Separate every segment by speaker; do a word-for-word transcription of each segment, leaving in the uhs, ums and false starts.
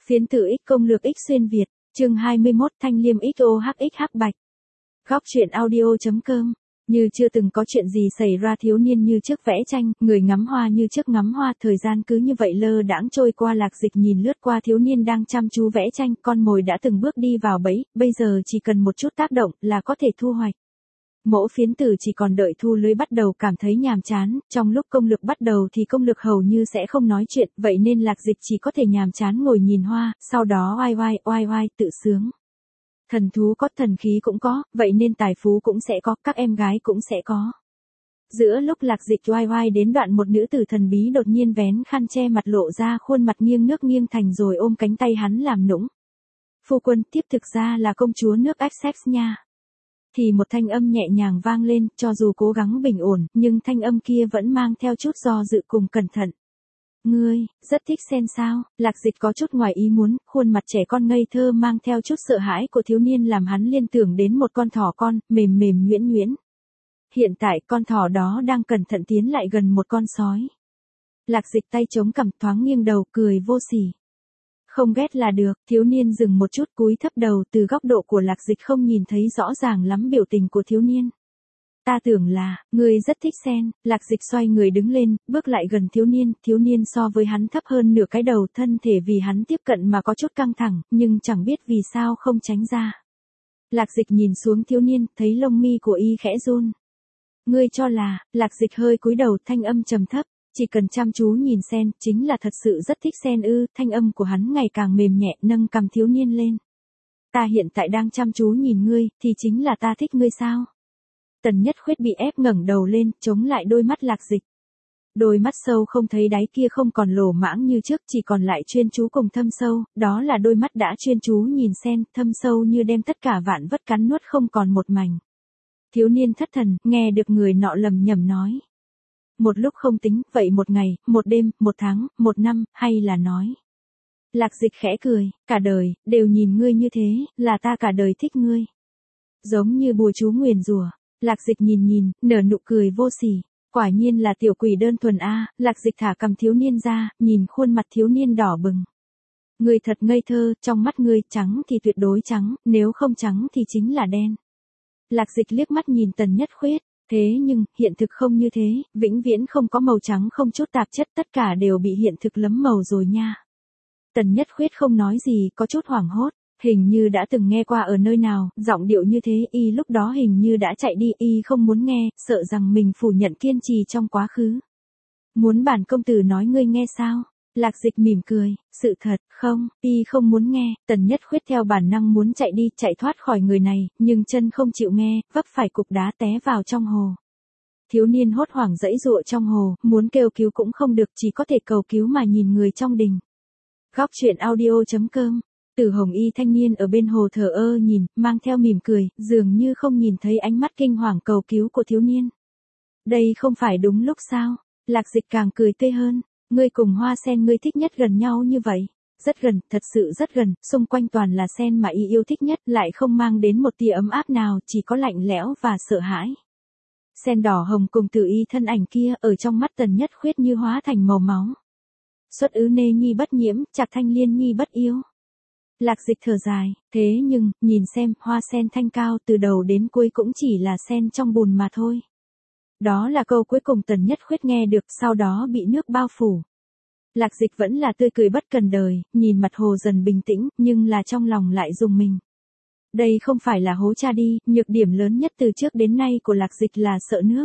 Speaker 1: Phiến tử X công lược X xuyên Việt, chương hai mươi mốt Thanh Liêm ích ô hát ích hắc bạch. Góc truyện audio.com. Như chưa từng có chuyện gì xảy ra, thiếu niên như trước vẽ tranh, người ngắm hoa như trước ngắm hoa, thời gian cứ như vậy lơ đãng trôi qua. Lạc Dịch nhìn lướt qua thiếu niên đang chăm chú vẽ tranh, con mồi đã từng bước đi vào bẫy, bây giờ chỉ cần một chút tác động là có thể thu hoạch. Mỗ phiến tử chỉ còn đợi thu lưới bắt đầu cảm thấy nhàm chán, trong lúc công lực bắt đầu thì công lực hầu như sẽ không nói chuyện, vậy nên Lạc Dịch chỉ có thể nhàm chán ngồi nhìn hoa, sau đó oai oai oai oai tự sướng. Thần thú có, thần khí cũng có, vậy nên tài phú cũng sẽ có, các em gái cũng sẽ có. Giữa lúc Lạc Dịch oai oai đến đoạn, một nữ tử thần bí đột nhiên vén khăn che mặt lộ ra khuôn mặt nghiêng nước nghiêng thành rồi ôm cánh tay hắn làm nũng. Phu quân, tiếp thực ra là công chúa nước Essex nha. Thì một thanh âm nhẹ nhàng vang lên, cho dù cố gắng bình ổn, nhưng thanh âm kia vẫn mang theo chút do dự cùng cẩn thận. Ngươi, rất thích sen sao? Lạc Dịch có chút ngoài ý muốn, khuôn mặt trẻ con ngây thơ mang theo chút sợ hãi của thiếu niên làm hắn liên tưởng đến một con thỏ con, mềm mềm nhuyễn nhuyễn. Hiện tại con thỏ đó đang cẩn thận tiến lại gần một con sói. Lạc Dịch tay chống cằm thoáng nghiêng đầu cười vô sỉ. Không ghét là được, thiếu niên dừng một chút cúi thấp đầu, từ góc độ của Lạc Dịch không nhìn thấy rõ ràng lắm biểu tình của thiếu niên. Ta tưởng là, ngươi rất thích sen. Lạc Dịch xoay người đứng lên, bước lại gần thiếu niên, thiếu niên so với hắn thấp hơn nửa cái đầu, thân thể vì hắn tiếp cận mà có chút căng thẳng, nhưng chẳng biết vì sao không tránh ra. Lạc Dịch nhìn xuống thiếu niên, thấy lông mi của y khẽ run. Ngươi cho là, Lạc Dịch hơi cúi đầu, thanh âm trầm thấp. Chỉ cần chăm chú nhìn sen, chính là thật sự rất thích sen ư? Thanh âm của hắn ngày càng mềm nhẹ, nâng cằm thiếu niên lên. Ta hiện tại đang chăm chú nhìn ngươi, thì chính là ta thích ngươi sao? Tần Nhất Khuyết bị ép ngẩng đầu lên, chống lại đôi mắt Lạc Dịch. Đôi mắt sâu không thấy đáy kia không còn lổ mãng như trước, chỉ còn lại chuyên chú cùng thâm sâu, đó là đôi mắt đã chuyên chú nhìn sen, thâm sâu như đem tất cả vạn vất cắn nuốt không còn một mảnh. Thiếu niên thất thần, nghe được người nọ lầm nhầm nói. Một lúc không tính, vậy một ngày, một đêm, một tháng, một năm, hay là nói. Lạc Dịch khẽ cười, cả đời, đều nhìn ngươi như thế, là ta cả đời thích ngươi. Giống như bùa chú nguyền rủa. Lạc Dịch nhìn nhìn, nở nụ cười vô sỉ. Quả nhiên là tiểu quỷ đơn thuần a. Lạc Dịch thả cầm thiếu niên ra, nhìn khuôn mặt thiếu niên đỏ bừng. Ngươi thật ngây thơ, trong mắt ngươi, trắng thì tuyệt đối trắng, nếu không trắng thì chính là đen. Lạc Dịch liếc mắt nhìn Tần Nhất Khuyết. Thế nhưng, hiện thực không như thế, vĩnh viễn không có màu trắng không chút tạp chất, tất cả đều bị hiện thực lấm màu rồi nha. Tần Nhất Khuyết không nói gì, có chút hoảng hốt, hình như đã từng nghe qua ở nơi nào, giọng điệu như thế, y lúc đó hình như đã chạy đi, y không muốn nghe, sợ rằng mình phủ nhận kiên trì trong quá khứ. Muốn bản công tử nói ngươi nghe sao? Lạc Dịch mỉm cười, sự thật, không, y không muốn nghe. Tần Nhất Khuyết theo bản năng muốn chạy đi, chạy thoát khỏi người này, nhưng chân không chịu nghe, vấp phải cục đá té vào trong hồ. Thiếu niên hốt hoảng giãy giụa trong hồ, muốn kêu cứu cũng không được, chỉ có thể cầu cứu mà nhìn người trong đình. Góc truyện audio.com. Tử hồng y thanh niên ở bên hồ thờ ơ nhìn, mang theo mỉm cười, dường như không nhìn thấy ánh mắt kinh hoàng cầu cứu của thiếu niên. Đây không phải đúng lúc sao? Lạc Dịch càng cười tươi hơn. Ngươi cùng hoa sen ngươi thích nhất gần nhau như vậy. Rất gần, thật sự rất gần, xung quanh toàn là sen mà y yêu thích nhất, lại không mang đến một tia ấm áp nào, chỉ có lạnh lẽo và sợ hãi. Sen đỏ hồng cùng Tử y thân ảnh kia, ở trong mắt Tần Nhất Khuyết như hóa thành màu máu. Xuất ứ nê nhi bất nhiễm, chạc thanh liên nhi bất yêu. Lạc Dịch thở dài, thế nhưng, nhìn xem, hoa sen thanh cao từ đầu đến cuối cũng chỉ là sen trong bùn mà thôi. Đó là câu cuối cùng Tần Nhất Khuyết nghe được, sau đó bị nước bao phủ. Lạc Dịch vẫn là tươi cười bất cần đời, nhìn mặt hồ dần bình tĩnh, nhưng là trong lòng lại rùng mình. Đây không phải là hố cha đi, nhược điểm lớn nhất từ trước đến nay của Lạc Dịch là sợ nước.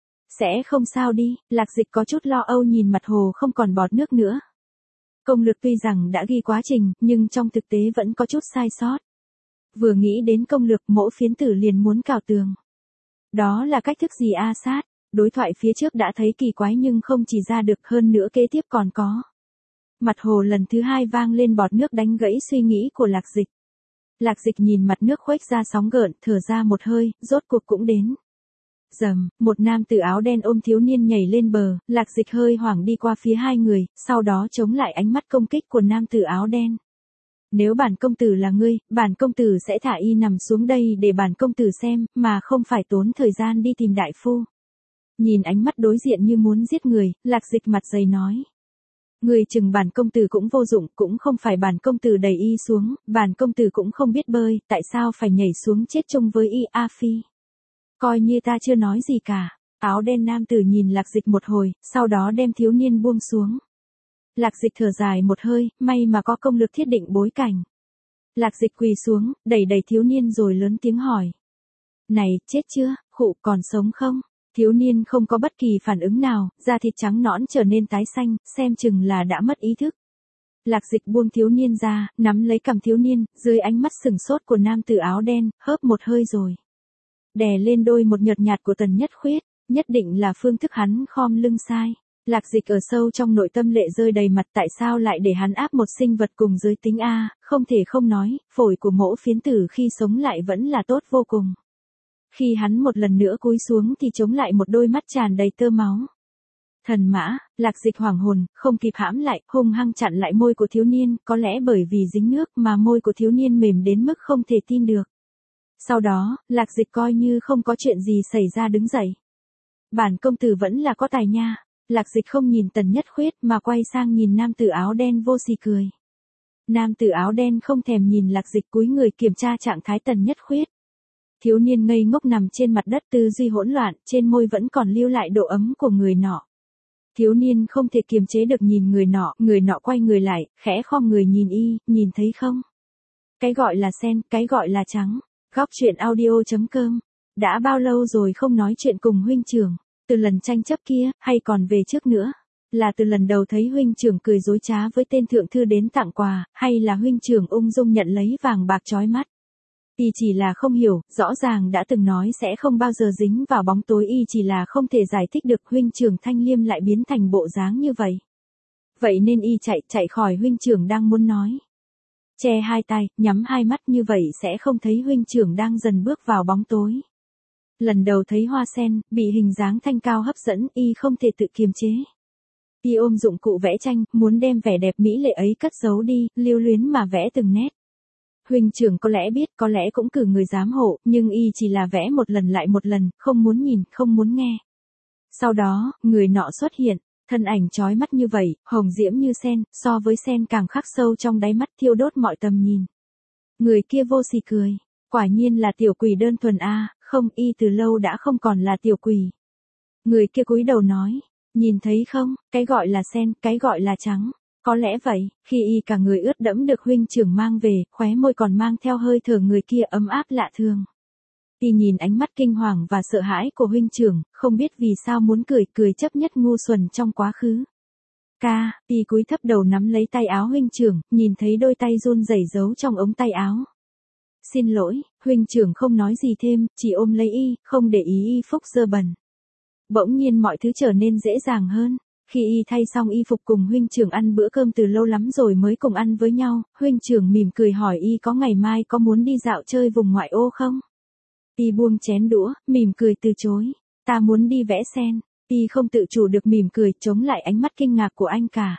Speaker 1: Sẽ không sao đi, Lạc Dịch có chút lo âu nhìn mặt hồ không còn bọt nước nữa. Công lực tuy rằng đã ghi quá trình, nhưng trong thực tế vẫn có chút sai sót. Vừa nghĩ đến công lực, mỗ phiến tử liền muốn cào tường. Đó là cách thức gì a sát? Đối thoại phía trước đã thấy kỳ quái nhưng không chỉ ra được, hơn nữa kế tiếp còn có. Mặt hồ lần thứ hai vang lên bọt nước đánh gãy suy nghĩ của Lạc Dịch. Lạc Dịch nhìn mặt nước khuếch ra sóng gợn, thở ra một hơi, rốt cuộc cũng đến. Rầm, một nam tử áo đen ôm thiếu niên nhảy lên bờ, Lạc Dịch hơi hoảng đi qua phía hai người, sau đó chống lại ánh mắt công kích của nam tử áo đen. Nếu bản công tử là ngươi, bản công tử sẽ thả y nằm xuống đây để bản công tử xem, mà không phải tốn thời gian đi tìm đại phu. Nhìn ánh mắt đối diện như muốn giết người, Lạc Dịch mặt dày nói. Người chừng bản công tử cũng vô dụng, cũng không phải bản công tử đẩy y xuống, bản công tử cũng không biết bơi, tại sao phải nhảy xuống chết chung với y. A Phi. Coi như ta chưa nói gì cả. Áo đen nam tử nhìn Lạc Dịch một hồi, sau đó đem thiếu niên buông xuống. Lạc Dịch thở dài một hơi, may mà có công lực thiết định bối cảnh. Lạc Dịch quỳ xuống, đẩy đẩy thiếu niên rồi lớn tiếng hỏi. Này, chết chưa, khụ còn sống không? Thiếu niên không có bất kỳ phản ứng nào, da thịt trắng nõn trở nên tái xanh, xem chừng là đã mất ý thức. Lạc Dịch buông thiếu niên ra, nắm lấy cằm thiếu niên, dưới ánh mắt sừng sốt của nam tử áo đen, hớp một hơi rồi. Đè lên đôi một nhợt nhạt của Tần Nhất Khuyết, nhất định là phương thức hắn khom lưng sai. Lạc Dịch ở sâu trong nội tâm lệ rơi đầy mặt, tại sao lại để hắn áp một sinh vật cùng giới tính A, không thể không nói, phổi của mỗ phiến tử khi sống lại vẫn là tốt vô cùng. Khi hắn một lần nữa cúi xuống thì chống lại một đôi mắt tràn đầy tơ máu. Thần mã, Lạc Dịch hoảng hồn, không kịp hãm lại, hung hăng chặn lại môi của thiếu niên, có lẽ bởi vì dính nước mà môi của thiếu niên mềm đến mức không thể tin được. Sau đó, Lạc Dịch coi như không có chuyện gì xảy ra đứng dậy. Bản công tử vẫn là có tài nha. Lạc Dịch không nhìn Tần Nhất Khuyết mà quay sang nhìn nam tử áo đen vô sỉ cười. Nam tử áo đen không thèm nhìn Lạc Dịch, cúi người kiểm tra trạng thái Tần Nhất Khuyết. Thiếu niên ngây ngốc nằm trên mặt đất, tư duy hỗn loạn, trên môi vẫn còn lưu lại độ ấm của người nọ. Thiếu niên không thể kiềm chế được nhìn người nọ, người nọ quay người lại, khẽ khom người nhìn y, nhìn thấy không? Cái gọi là sen, cái gọi là trắng. Góc truyện audio chấm com. Đã bao lâu rồi không nói chuyện cùng huynh trưởng? Từ lần tranh chấp kia, hay còn về trước nữa? Là từ lần đầu thấy huynh trưởng cười dối trá với tên thượng thư đến tặng quà, hay là huynh trưởng ung dung nhận lấy vàng bạc chói mắt? Y chỉ là không hiểu, rõ ràng đã từng nói sẽ không bao giờ dính vào bóng tối, y chỉ là không thể giải thích được huynh trưởng Thanh Liêm lại biến thành bộ dáng như vậy. Vậy nên y chạy, chạy khỏi huynh trưởng đang muốn nói. Che hai tay, nhắm hai mắt, như vậy sẽ không thấy huynh trưởng đang dần bước vào bóng tối. Lần đầu thấy hoa sen, bị hình dáng thanh cao hấp dẫn, y không thể tự kiềm chế. Y ôm dụng cụ vẽ tranh, muốn đem vẻ đẹp mỹ lệ ấy cất giấu đi, lưu luyến mà vẽ từng nét. Huynh trưởng có lẽ biết, có lẽ cũng cử người giám hộ, nhưng y chỉ là vẽ một lần lại một lần, không muốn nhìn, không muốn nghe. Sau đó, người nọ xuất hiện, thân ảnh chói mắt như vậy, hồng diễm như sen, so với sen càng khắc sâu trong đáy mắt, thiêu đốt mọi tầm nhìn. Người kia vô sỉ cười, quả nhiên là tiểu quỷ đơn thuần a, không, y từ lâu đã không còn là tiểu quỷ. Người kia cúi đầu nói, nhìn thấy không, cái gọi là sen, cái gọi là trắng. Có lẽ vậy, khi y cả người ướt đẫm được huynh trưởng mang về, khóe môi còn mang theo hơi thở người kia ấm áp lạ thường. Y nhìn ánh mắt kinh hoàng và sợ hãi của huynh trưởng, không biết vì sao muốn cười, cười chấp nhất ngu xuẩn trong quá khứ. Ca, y cúi thấp đầu nắm lấy tay áo huynh trưởng, nhìn thấy đôi tay run rẩy giấu trong ống tay áo. Xin lỗi, huynh trưởng không nói gì thêm, chỉ ôm lấy y, không để ý y phúc dơ bẩn. Bỗng nhiên mọi thứ trở nên dễ dàng hơn. Khi y thay xong y phục cùng huynh trưởng ăn bữa cơm từ lâu lắm rồi mới cùng ăn với nhau, huynh trưởng mỉm cười hỏi y có ngày mai có muốn đi dạo chơi vùng ngoại ô không? Y buông chén đũa, mỉm cười từ chối. Ta muốn đi vẽ sen. Y không tự chủ được mỉm cười, chống lại ánh mắt kinh ngạc của anh cả.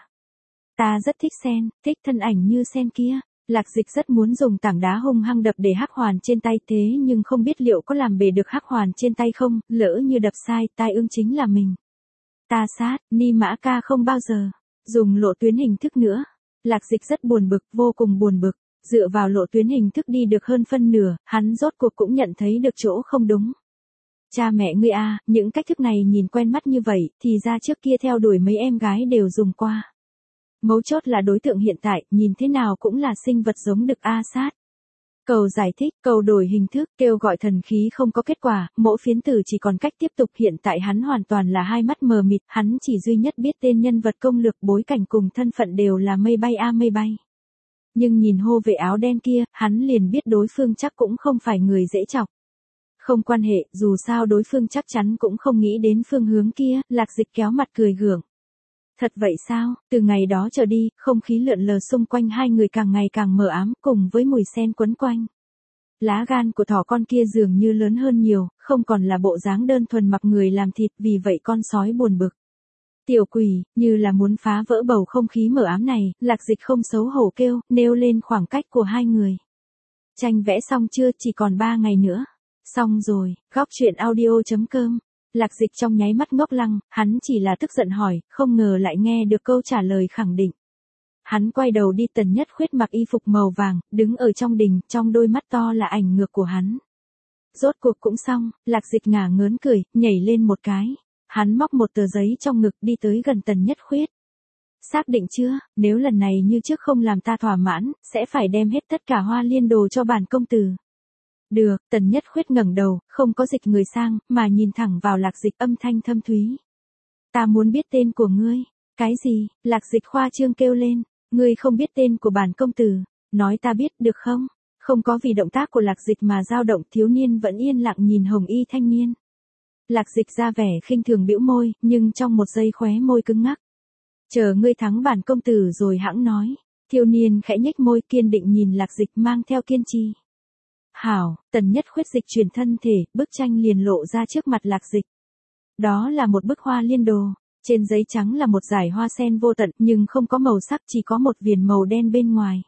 Speaker 1: Ta rất thích sen, thích thân ảnh như sen kia. Lạc Dịch rất muốn dùng tảng đá hung hăng đập để hắc hoàn trên tay, thế nhưng không biết liệu có làm bể được hắc hoàn trên tay không, lỡ như đập sai, tai ương chính là mình. Ta sát, Ni Mã Ca không bao giờ dùng lộ tuyến hình thức nữa. Lạc Dịch rất buồn bực, vô cùng buồn bực. Dựa vào lộ tuyến hình thức đi được hơn phân nửa, hắn rốt cuộc cũng nhận thấy được chỗ không đúng. Cha mẹ ngươi a, những cách thức này nhìn quen mắt như vậy, thì ra trước kia theo đuổi mấy em gái đều dùng qua. Mấu chốt là đối tượng hiện tại, nhìn thế nào cũng là sinh vật giống đực A Sát. Cầu giải thích, cầu đổi hình thức, kêu gọi thần khí không có kết quả, mỗi phiến tử chỉ còn cách tiếp tục. Hiện tại hắn hoàn toàn là hai mắt mờ mịt, hắn chỉ duy nhất biết tên nhân vật, công lược, bối cảnh cùng thân phận đều là mây bay a mây bay. Nhưng nhìn hô vệ áo đen kia, hắn liền biết đối phương chắc cũng không phải người dễ chọc. Không quan hệ, dù sao đối phương chắc chắn cũng không nghĩ đến phương hướng kia. Lạc Dịch kéo mặt cười gượng. Thật vậy sao? Từ ngày đó trở đi, không khí lượn lờ xung quanh hai người càng ngày càng mờ ám, cùng với mùi sen quấn quanh. Lá gan của thỏ con kia dường như lớn hơn nhiều, không còn là bộ dáng đơn thuần mặc người làm thịt, vì vậy con sói buồn bực. Tiểu quỷ, như là muốn phá vỡ bầu không khí mờ ám này, Lạc Dịch không xấu hổ kêu, nêu lên khoảng cách của hai người. Tranh vẽ xong chưa, chỉ còn ba ngày nữa. Xong rồi, góc truyện audio chấm com Lạc Dịch trong nháy mắt ngốc lăng, hắn chỉ là tức giận hỏi, không ngờ lại nghe được câu trả lời khẳng định. Hắn quay đầu đi, Tần Nhất Khuyết mặc y phục màu vàng, đứng ở trong đình, trong đôi mắt to là ảnh ngược của hắn. Rốt cuộc cũng xong, Lạc Dịch ngả ngớn cười, nhảy lên một cái. Hắn móc một tờ giấy trong ngực đi tới gần Tần Nhất Khuyết. Xác định chưa, nếu lần này như trước không làm ta thỏa mãn, sẽ phải đem hết tất cả Hoa Liên Đồ cho bản công tử. Được, Tần Nhất Khuyết ngẩng đầu, không có dịch người sang, mà nhìn thẳng vào Lạc Dịch, âm thanh thâm thúy. Ta muốn biết tên của ngươi. Cái gì? Lạc Dịch khoa trương kêu lên. Ngươi không biết tên của bản công tử. Nói ta biết, được không? Không có vì động tác của Lạc Dịch mà dao động, thiếu niên vẫn yên lặng nhìn hồng y thanh niên. Lạc Dịch ra vẻ khinh thường bĩu môi, nhưng trong một giây khóe môi cứng ngắc. Chờ ngươi thắng bản công tử rồi hãng nói. Thiếu niên khẽ nhếch môi, kiên định nhìn Lạc Dịch, mang theo kiên trì. Hảo, Tần Nhất Khuyết dịch chuyển thân thể, bức tranh liền lộ ra trước mặt Lạc Dịch. Đó là một bức hoa liên đồ. Trên giấy trắng là một dải hoa sen vô tận, nhưng không có màu sắc, chỉ có một viền màu đen bên ngoài.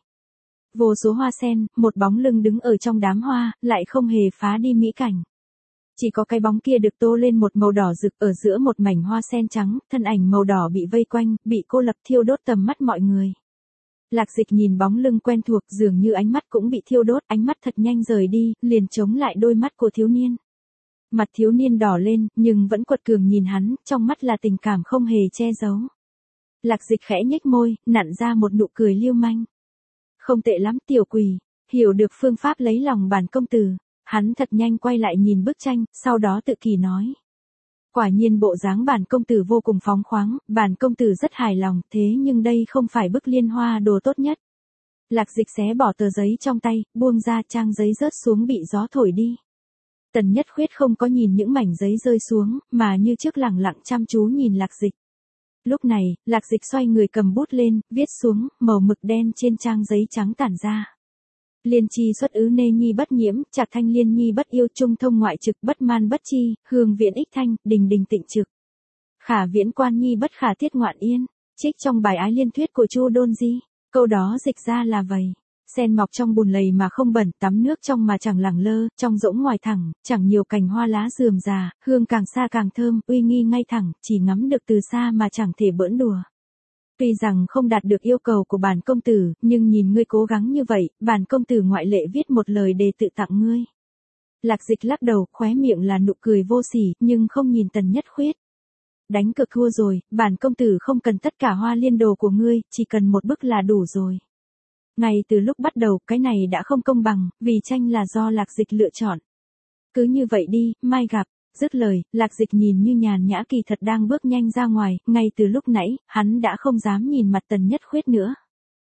Speaker 1: Vô số hoa sen, một bóng lưng đứng ở trong đám hoa, lại không hề phá đi mỹ cảnh. Chỉ có cái bóng kia được tô lên một màu đỏ rực ở giữa một mảnh hoa sen trắng, thân ảnh màu đỏ bị vây quanh, bị cô lập thiêu đốt tầm mắt mọi người. Lạc Dịch nhìn bóng lưng quen thuộc, dường như ánh mắt cũng bị thiêu đốt, ánh mắt thật nhanh rời đi, liền chống lại đôi mắt của thiếu niên. Mặt thiếu niên đỏ lên, nhưng vẫn quật cường nhìn hắn, trong mắt là tình cảm không hề che giấu. Lạc Dịch khẽ nhếch môi, nặn ra một nụ cười lưu manh. Không tệ lắm, tiểu quỷ, hiểu được phương pháp lấy lòng bản công tử. Hắn thật nhanh quay lại nhìn bức tranh, sau đó tự kỳ nói. Quả nhiên bộ dáng bản công tử vô cùng phóng khoáng, bản công tử rất hài lòng, thế nhưng đây không phải bức liên hoa đồ tốt nhất. Lạc Dịch xé bỏ tờ giấy trong tay, buông ra, trang giấy rớt xuống bị gió thổi đi. Tần Nhất Khuyết không có nhìn những mảnh giấy rơi xuống, mà như trước lẳng lặng chăm chú nhìn Lạc Dịch. Lúc này, Lạc Dịch xoay người cầm bút lên, viết xuống, màu mực đen trên trang giấy trắng tản ra. Liên chi xuất ứ nê nhi bất nhiễm, Trạc thanh liên nhi bất yêu, trung thông ngoại trực, bất man bất chi, hương viễn ích thanh, đình đình tịnh trực. Khả viễn quan nhi bất khả thiết ngoạn yên. Trích trong bài Ái Liên Thuyết của Chu Đôn Di. Câu đó dịch ra là vậy. Sen mọc trong bùn lầy mà không bẩn, tắm nước trong mà chẳng lẳng lơ, trong rỗng ngoài thẳng, chẳng nhiều cành hoa lá rườm rà, hương càng xa càng thơm, uy nghi ngay thẳng, chỉ ngắm được từ xa mà chẳng thể bỡn đùa. Tuy rằng không đạt được yêu cầu của bản công tử, nhưng nhìn ngươi cố gắng như vậy, bản công tử ngoại lệ viết một lời đề tự tặng ngươi. Lạc Dịch lắc đầu, khóe miệng là nụ cười vô sỉ, nhưng không nhìn Tần Nhất Khuyết. Đánh cược thua rồi, bản công tử không cần tất cả hoa liên đồ của ngươi, chỉ cần một bức là đủ rồi. Ngay từ lúc bắt đầu, cái này đã không công bằng, vì tranh là do Lạc Dịch lựa chọn. Cứ như vậy đi, mai gặp. Dứt lời, Lạc Dịch nhìn như nhàn nhã kỳ thật đang bước nhanh ra ngoài, ngay từ lúc nãy, hắn đã không dám nhìn mặt Tần Nhất Khuyết nữa.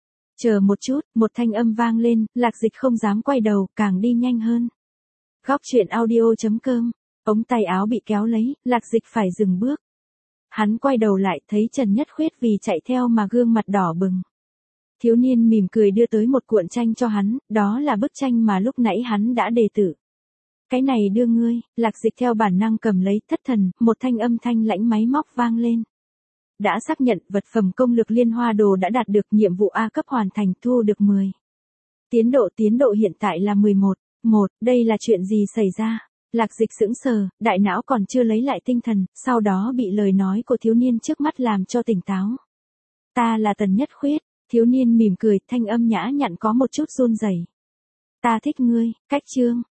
Speaker 1: Chờ một chút, một thanh âm vang lên, Lạc Dịch không dám quay đầu, càng đi nhanh hơn. Góc truyện audio chấm com, ống tay áo bị kéo lấy, Lạc Dịch phải dừng bước. Hắn quay đầu lại, thấy Trần Nhất Khuyết vì chạy theo mà gương mặt đỏ bừng. Thiếu niên mỉm cười đưa tới một cuộn tranh cho hắn, đó là bức tranh mà lúc nãy hắn đã đề tử. Cái này đưa ngươi. Lạc Dịch theo bản năng cầm lấy, thất thần, một thanh âm thanh lãnh máy móc vang lên. Đã xác nhận, vật phẩm công lược liên hoa đồ đã đạt được, nhiệm vụ A cấp hoàn thành, thu được mười. Tiến độ tiến độ hiện tại là mười một. một, đây là chuyện gì xảy ra? Lạc Dịch sững sờ, đại não còn chưa lấy lại tinh thần, sau đó bị lời nói của thiếu niên trước mắt làm cho tỉnh táo. Ta là Tần Nhất Khuyết. Thiếu niên mỉm cười, thanh âm nhã nhặn có một chút run rẩy. Ta thích ngươi. Cách chương.